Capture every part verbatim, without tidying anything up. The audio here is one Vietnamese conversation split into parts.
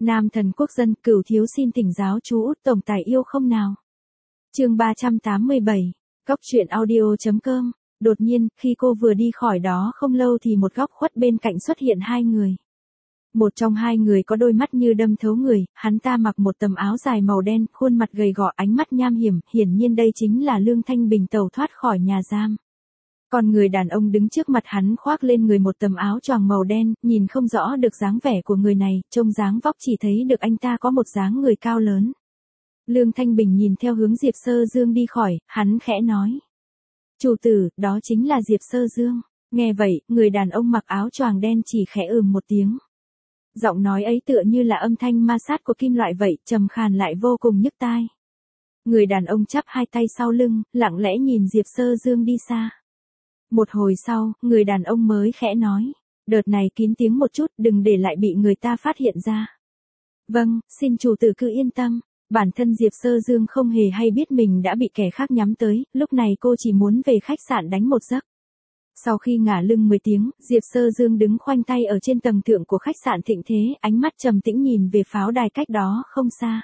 Nam thần quốc dân, Cửu thiếu xin thỉnh giáo chú út tổng tài yêu không nào. Chương ba trăm tám mươi bảy, Góc truyện audio chấm com. Đột nhiên, khi cô vừa đi khỏi đó không lâu thì một góc khuất bên cạnh xuất hiện hai người. Một trong hai người có đôi mắt như đâm thấu người, hắn ta mặc một tấm áo dài màu đen, khuôn mặt gầy gò, ánh mắt nham hiểm, hiển nhiên đây chính là Lương Thanh Bình tẩu thoát khỏi nhà giam. Còn người đàn ông đứng trước mặt hắn khoác lên người một tấm áo choàng màu đen, nhìn không rõ được dáng vẻ của người này, trông dáng vóc chỉ thấy được anh ta có một dáng người cao lớn. Lương Thanh Bình nhìn theo hướng Diệp Sơ Dương đi khỏi, hắn khẽ nói. Chủ tử, đó chính là Diệp Sơ Dương. Nghe vậy, người đàn ông mặc áo choàng đen chỉ khẽ ừm một tiếng. Giọng nói ấy tựa như là âm thanh ma sát của kim loại vậy, trầm khàn lại vô cùng nhức tai. Người đàn ông chắp hai tay sau lưng, lặng lẽ nhìn Diệp Sơ Dương đi xa. Một hồi sau, người đàn ông mới khẽ nói. Đợt này kín tiếng một chút, đừng để lại bị người ta phát hiện ra. Vâng, xin chủ tử cứ yên tâm. Bản thân Diệp Sơ Dương không hề hay biết mình đã bị kẻ khác nhắm tới, lúc này cô chỉ muốn về khách sạn đánh một giấc. Sau khi ngả lưng mười tiếng, Diệp Sơ Dương đứng khoanh tay ở trên tầng thượng của khách sạn Thịnh Thế, ánh mắt trầm tĩnh nhìn về pháo đài cách đó không xa.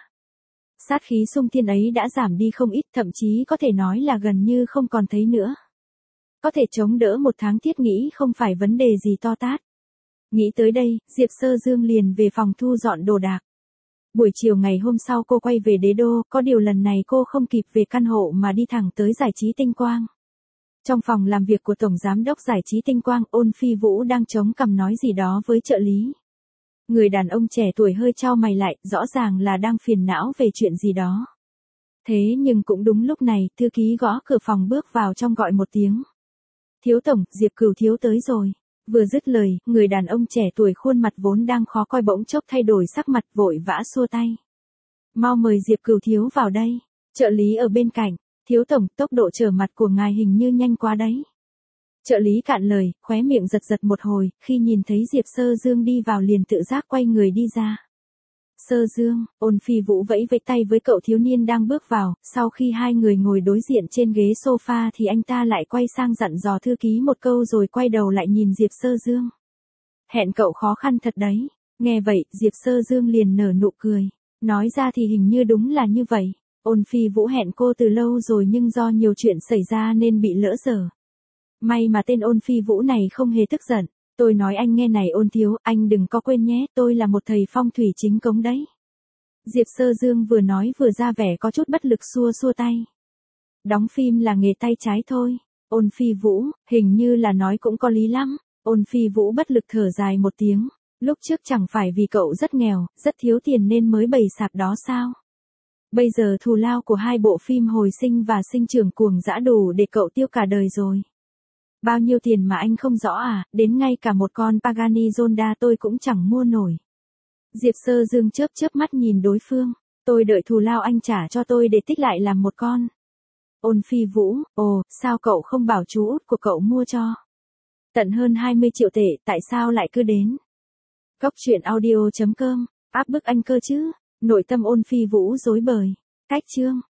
Sát khí xung thiên ấy đã giảm đi không ít, thậm chí có thể nói là gần như không còn thấy nữa. Có thể chống đỡ một tháng thiết nghĩ không phải vấn đề gì to tát. Nghĩ tới đây, Diệp Sơ Dương liền về phòng thu dọn đồ đạc. Buổi chiều ngày hôm sau cô quay về đế đô, có điều lần này cô không kịp về căn hộ mà đi thẳng tới giải trí Tinh Quang. Trong phòng làm việc của Tổng Giám đốc giải trí Tinh Quang, Ôn Phi Vũ đang chống cằm nói gì đó với trợ lý. Người đàn ông trẻ tuổi hơi chau mày lại, rõ ràng là đang phiền não về chuyện gì đó. Thế nhưng cũng đúng lúc này, thư ký gõ cửa phòng bước vào trong gọi một tiếng. Thiếu tổng, Diệp Cửu thiếu tới rồi. Vừa dứt lời, người đàn ông trẻ tuổi khuôn mặt vốn đang khó coi bỗng chốc thay đổi sắc mặt, vội vã xua tay. Mau mời Diệp Cửu thiếu vào đây. Trợ lý ở bên cạnh. Thiếu tổng, tốc độ trở mặt của ngài hình như nhanh quá đấy. Trợ lý cạn lời, khóe miệng giật giật một hồi, khi nhìn thấy Diệp Sơ Dương đi vào liền tự giác quay người đi ra. Sơ Dương, Ôn Phi Vũ vẫy vẫy tay với cậu thiếu niên đang bước vào, sau khi hai người ngồi đối diện trên ghế sofa thì anh ta lại quay sang dặn dò thư ký một câu rồi quay đầu lại nhìn Diệp Sơ Dương. Hẹn cậu khó khăn thật đấy. Nghe vậy, Diệp Sơ Dương liền nở nụ cười. Nói ra thì hình như đúng là như vậy. Ôn Phi Vũ hẹn cô từ lâu rồi nhưng do nhiều chuyện xảy ra nên bị lỡ dở. May mà tên Ôn Phi Vũ này không hề tức giận. Tôi nói anh nghe này Ôn thiếu, anh đừng có quên nhé, tôi là một thầy phong thủy chính cống đấy. Diệp Sơ Dương vừa nói vừa ra vẻ có chút bất lực xua xua tay. Đóng phim là nghề tay trái thôi. Ôn Phi Vũ, hình như là nói cũng có lý lắm. Ôn Phi Vũ bất lực thở dài một tiếng. Lúc trước chẳng phải vì cậu rất nghèo, rất thiếu tiền nên mới bày sạp đó sao? Bây giờ thù lao của hai bộ phim Hồi sinh và Sinh trưởng cuồng dã đủ để cậu tiêu cả đời rồi. Bao nhiêu tiền mà anh không rõ à, đến ngay cả một con Pagani Zonda tôi cũng chẳng mua nổi. Diệp Sơ Dương chớp chớp mắt nhìn đối phương, tôi đợi thù lao anh trả cho tôi để tích lại làm một con. Ôn Phi Vũ, ồ, sao cậu không bảo chú út của cậu mua cho? Tận hơn hai mươi triệu tệ, tại sao lại cứ đến? Góc truyện audio chấm com, áp bức anh cơ chứ? Nội tâm Ôn Phi Vũ rối bời. Cách chương.